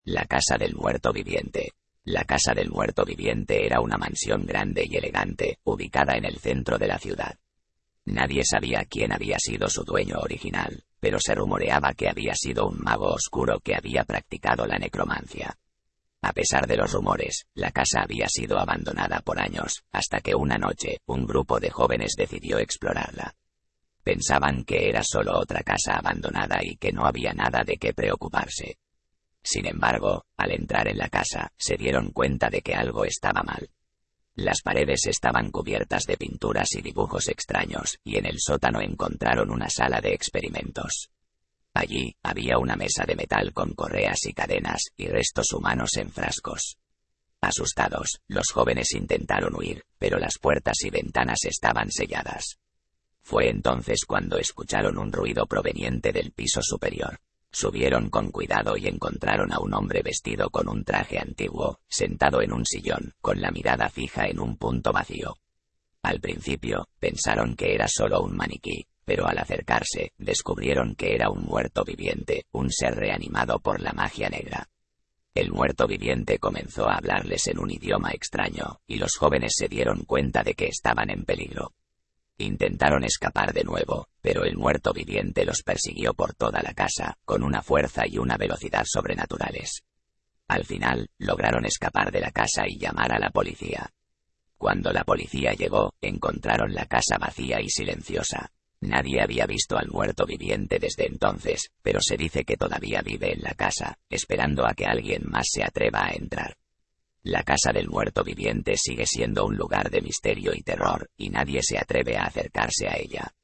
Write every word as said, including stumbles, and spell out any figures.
La casa del muerto viviente. La casa del muerto viviente era una mansión grande y elegante, ubicada en el centro de la ciudad. Nadie sabía quién había sido su dueño original, pero se rumoreaba que había sido un mago oscuro que había practicado la necromancia. A pesar de los rumores, la casa había sido abandonada por años, hasta que una noche, un grupo de jóvenes decidió explorarla. Pensaban que era solo otra casa abandonada y que no había nada de qué preocuparse. Sin embargo, al entrar en la casa, se dieron cuenta de que algo estaba mal. Las paredes estaban cubiertas de pinturas y dibujos extraños, y en el sótano encontraron una sala de experimentos. Allí, había una mesa de metal con correas y cadenas, y restos humanos en frascos. Asustados, los jóvenes intentaron huir, pero las puertas y ventanas estaban selladas. Fue entonces cuando escucharon un ruido proveniente del piso superior. Subieron con cuidado y encontraron a un hombre vestido con un traje antiguo, sentado en un sillón, con la mirada fija en un punto vacío. Al principio, pensaron que era solo un maniquí, pero al acercarse, descubrieron que era un muerto viviente, un ser reanimado por la magia negra. El muerto viviente comenzó a hablarles en un idioma extraño, y los jóvenes se dieron cuenta de que estaban en peligro. Intentaron escapar de nuevo, pero el muerto viviente los persiguió por toda la casa, con una fuerza y una velocidad sobrenaturales. Al final, lograron escapar de la casa y llamar a la policía. Cuando la policía llegó, encontraron la casa vacía y silenciosa. Nadie había visto al muerto viviente desde entonces, pero se dice que todavía vive en la casa, esperando a que alguien más se atreva a entrar. La casa del muerto viviente sigue siendo un lugar de misterio y terror, y nadie se atreve a acercarse a ella.